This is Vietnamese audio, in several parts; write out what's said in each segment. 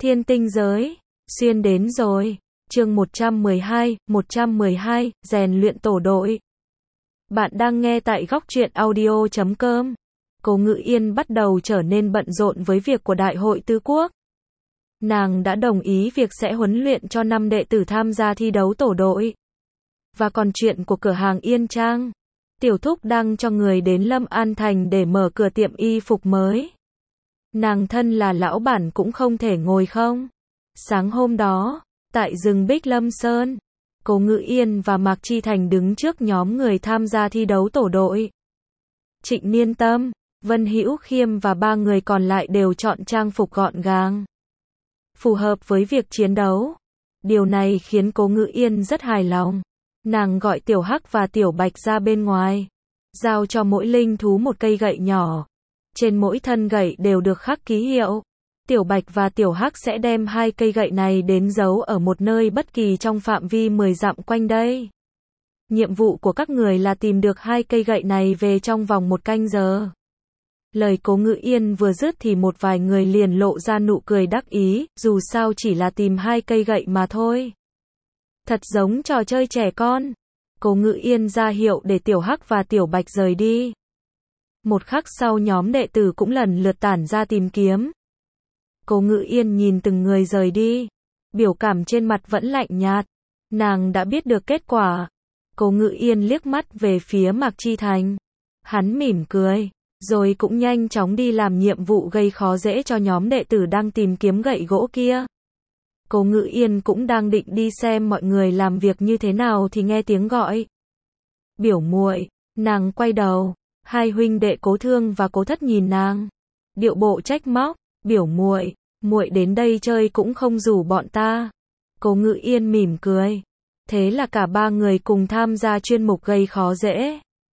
Thiên tinh giới, xuyên đến rồi. Chương 112, rèn luyện tổ đội. Bạn đang nghe tại góc truyện audio.com. Cố Ngự Yên bắt đầu trở nên bận rộn với việc của Đại hội Tứ Quốc. Nàng đã đồng ý việc sẽ huấn luyện cho 5 đệ tử tham gia thi đấu tổ đội. Và còn chuyện của cửa hàng Yên Trang. Tiểu Thúc đang cho người đến Lâm An Thành để mở cửa tiệm y phục mới. Nàng thân là lão bản cũng không thể ngồi không. Sáng hôm đó, tại rừng Bích Lâm Sơn, Cố Ngự Yên và Mạc Chi Thành đứng trước nhóm người tham gia thi đấu tổ đội. Trịnh Niên Tâm, Vân Hữu Khiêm và 3 người còn lại đều chọn trang phục gọn gàng, phù hợp với việc chiến đấu. Điều này khiến Cố Ngự Yên rất hài lòng. Nàng gọi Tiểu Hắc và Tiểu Bạch ra bên ngoài, giao cho mỗi linh thú một cây gậy nhỏ. Trên mỗi thân gậy đều được khắc ký hiệu. Tiểu Bạch và Tiểu Hắc sẽ đem 2 cây gậy này đến giấu ở một nơi bất kỳ trong phạm vi 10 dặm quanh đây. Nhiệm vụ của các người là tìm được 2 cây gậy này về trong vòng 1 canh giờ. Lời Cố Ngự Yên vừa dứt thì một vài người liền lộ ra nụ cười đắc ý, dù sao chỉ là tìm 2 cây gậy mà thôi. Thật giống trò chơi trẻ con. Cố Ngự Yên ra hiệu để Tiểu Hắc và Tiểu Bạch rời đi. Một khắc sau nhóm đệ tử cũng lần lượt tản ra tìm kiếm. Cố Ngự Yên nhìn từng người rời đi, biểu cảm trên mặt vẫn lạnh nhạt. Nàng đã biết được kết quả. Cố Ngự Yên liếc mắt về phía Mạc Chi Thành. Hắn mỉm cười, rồi cũng nhanh chóng đi làm nhiệm vụ gây khó dễ cho nhóm đệ tử đang tìm kiếm gậy gỗ kia. Cố Ngự Yên cũng đang định đi xem mọi người làm việc như thế nào thì nghe tiếng gọi. Biểu muội. Nàng quay đầu. 2 huynh đệ Cố Thương và Cố Thất nhìn nàng, điệu bộ trách móc. Biểu muội, muội đến đây chơi cũng không rủ bọn ta. Cố Ngự Yên mỉm cười. Thế là cả 3 người cùng tham gia chuyên mục gây khó dễ.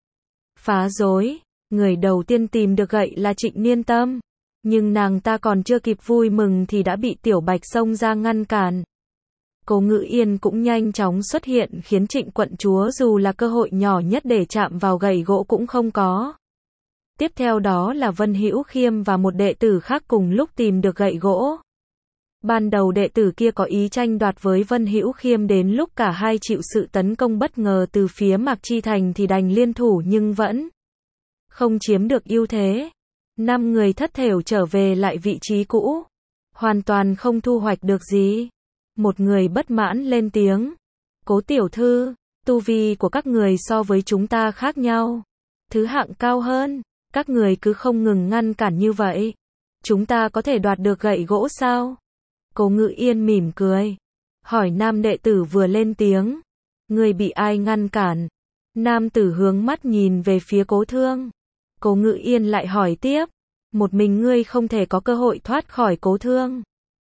Phá rối. Người đầu tiên tìm được gậy là Trịnh Niên Tâm. Nhưng nàng ta còn chưa kịp vui mừng thì đã bị Tiểu Bạch xông ra ngăn cản. Cố Ngự Yên cũng nhanh chóng xuất hiện khiến Trịnh quận chúa dù là cơ hội nhỏ nhất để chạm vào gậy gỗ cũng không có. Tiếp theo đó là Vân Hữu Khiêm và một đệ tử khác cùng lúc tìm được gậy gỗ. Ban đầu đệ tử kia có ý tranh đoạt với Vân Hữu Khiêm, đến lúc cả hai chịu sự tấn công bất ngờ từ phía Mạc Chi Thành thì đành liên thủ nhưng vẫn không chiếm được ưu thế. 5 người thất thểu trở về lại vị trí cũ, hoàn toàn không thu hoạch được gì. Một người bất mãn lên tiếng. Cố tiểu thư, tu vi của các người so với chúng ta khác nhau. Thứ hạng cao hơn, các người cứ không ngừng ngăn cản như vậy. Chúng ta có thể đoạt được gậy gỗ sao? Cố Ngự Yên mỉm cười, hỏi nam đệ tử vừa lên tiếng. Người bị ai ngăn cản? Nam tử hướng mắt nhìn về phía Cố Thương. Cố Ngự Yên lại hỏi tiếp. Một mình ngươi không thể có cơ hội thoát khỏi Cố Thương.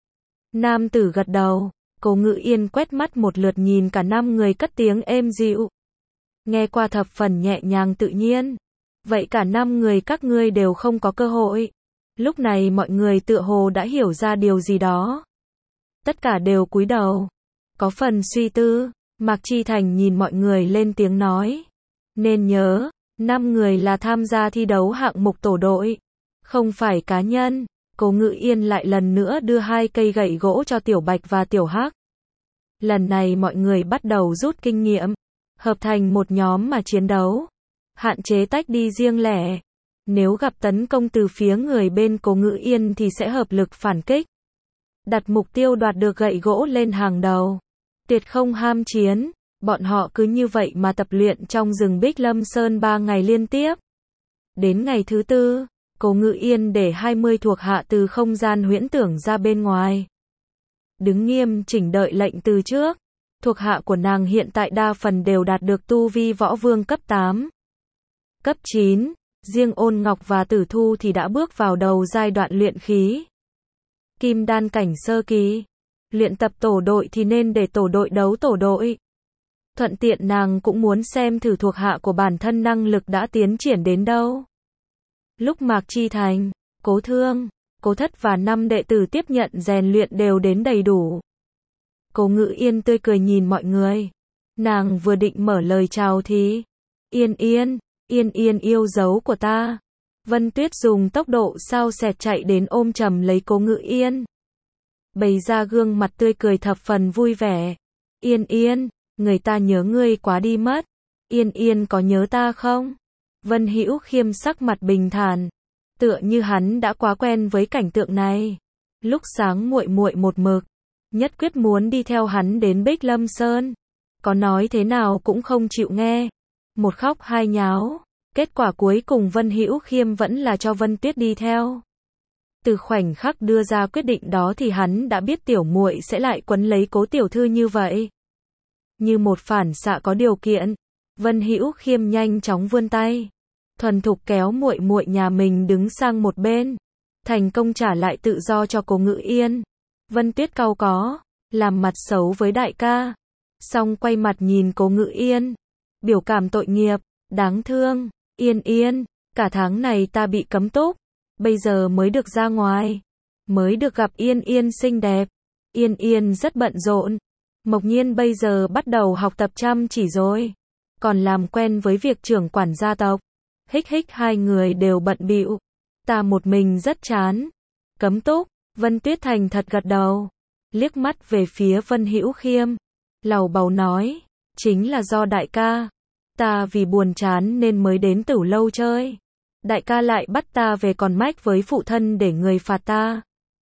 Nam tử gật đầu. Cố Ngự Yên quét mắt một lượt nhìn cả 5 người cất tiếng êm dịu, nghe qua thập phần nhẹ nhàng tự nhiên. Vậy cả 5 người các ngươi đều không có cơ hội. Lúc này mọi người tựa hồ đã hiểu ra điều gì đó. Tất cả đều cúi đầu, có phần suy tư. Mạc Chi Thành nhìn mọi người lên tiếng nói. Nên nhớ, 5 người là tham gia thi đấu hạng mục tổ đội, không phải cá nhân. Cố Ngự Yên lại lần nữa đưa 2 cây gậy gỗ cho Tiểu Bạch và Tiểu Hắc. Lần này mọi người bắt đầu rút kinh nghiệm, hợp thành một nhóm mà chiến đấu, hạn chế tách đi riêng lẻ. Nếu gặp tấn công từ phía người bên Cố Ngự Yên thì sẽ hợp lực phản kích, đặt mục tiêu đoạt được gậy gỗ lên hàng đầu, tuyệt không ham chiến. Bọn họ cứ như vậy mà tập luyện trong rừng Bích Lâm Sơn 3 ngày liên tiếp. Đến ngày thứ 4, Cố Ngự Yên để 20 thuộc hạ từ không gian huyễn tưởng ra bên ngoài, đứng nghiêm chỉnh đợi lệnh từ trước. Thuộc hạ của nàng hiện tại đa phần đều đạt được tu vi võ vương cấp 8, cấp 9, riêng Ôn Ngọc và Tử Thu thì đã bước vào đầu giai đoạn luyện khí, kim đan cảnh sơ kỳ. Luyện tập tổ đội thì nên để tổ đội đấu tổ đội. Thuận tiện nàng cũng muốn xem thử thuộc hạ của bản thân năng lực đã tiến triển đến đâu. Lúc Mạc Chi Thành, Cố Thương, Cố Thất và 5 đệ tử tiếp nhận rèn luyện đều đến đầy đủ. Cố Ngự Yên tươi cười nhìn mọi người. Nàng vừa định mở lời chào thì Yên Yên yêu dấu của ta. Vân Tuyết dùng tốc độ sao xẹt chạy đến ôm chầm lấy Cố Ngự Yên. bày ra gương mặt tươi cười thập phần vui vẻ. Yên Yên, người ta nhớ ngươi quá đi mất. Yên Yên có nhớ ta không? Vân Hữu Khiêm sắc mặt bình thản, tựa như hắn đã quá quen với cảnh tượng này. Lúc sáng muội muội một mực nhất quyết muốn đi theo hắn đến Bích Lâm Sơn, có nói thế nào cũng không chịu nghe, một khóc hai nháo, kết quả cuối cùng Vân Hữu Khiêm vẫn là cho Vân Tuyết đi theo. Từ khoảnh khắc đưa ra quyết định đó thì hắn đã biết tiểu muội sẽ lại quấn lấy Cố tiểu thư như vậy. Như một phản xạ có điều kiện, Vân Hữu Khiêm nhanh chóng vươn tay, thuần thục kéo muội muội nhà mình đứng sang một bên, thành công trả lại tự do cho Cố Ngự Yên. Vân Tuyết cau có, làm mặt xấu với đại ca, xong quay mặt nhìn Cố Ngự Yên, biểu cảm tội nghiệp, đáng thương. Yên Yên, cả tháng này ta bị cấm túc, bây giờ mới được ra ngoài, mới được gặp Yên Yên xinh đẹp. Yên Yên rất bận rộn, Mộc Nhiên bây giờ bắt đầu học tập chăm chỉ rồi, còn làm quen với việc trưởng quản gia tộc. Hích hích, hai người đều bận bịu, ta một mình rất chán. Cấm túc, Vân Tuyết thành thật gật đầu, liếc mắt về phía Vân Hữu Khiêm, lầu bầu nói, chính là do đại ca, ta vì buồn chán nên mới đến Tử Lâu chơi. Đại ca lại bắt ta về còn mách với phụ thân để người phạt ta.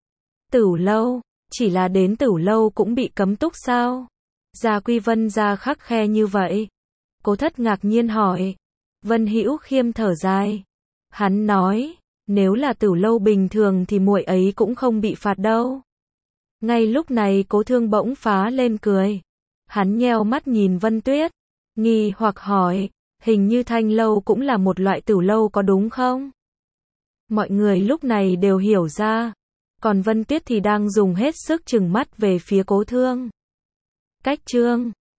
Tử Lâu, chỉ là đến Tử Lâu cũng bị cấm túc sao? Gia quy Vân gia khắc khe như vậy. Cố Thất ngạc nhiên hỏi. Vân Hữu Khiêm thở dài. Hắn nói, nếu là Tử Lâu bình thường thì muội ấy cũng không bị phạt đâu. Ngay lúc này Cố Thương bỗng phá lên cười. Hắn nheo mắt nhìn Vân Tuyết, nghi hoặc hỏi, hình như Thanh Lâu cũng là một loại Tử Lâu có đúng không? Mọi người lúc này đều hiểu ra, còn Vân Tuyết thì đang dùng hết sức trừng mắt về phía Cố Thương. Cách chương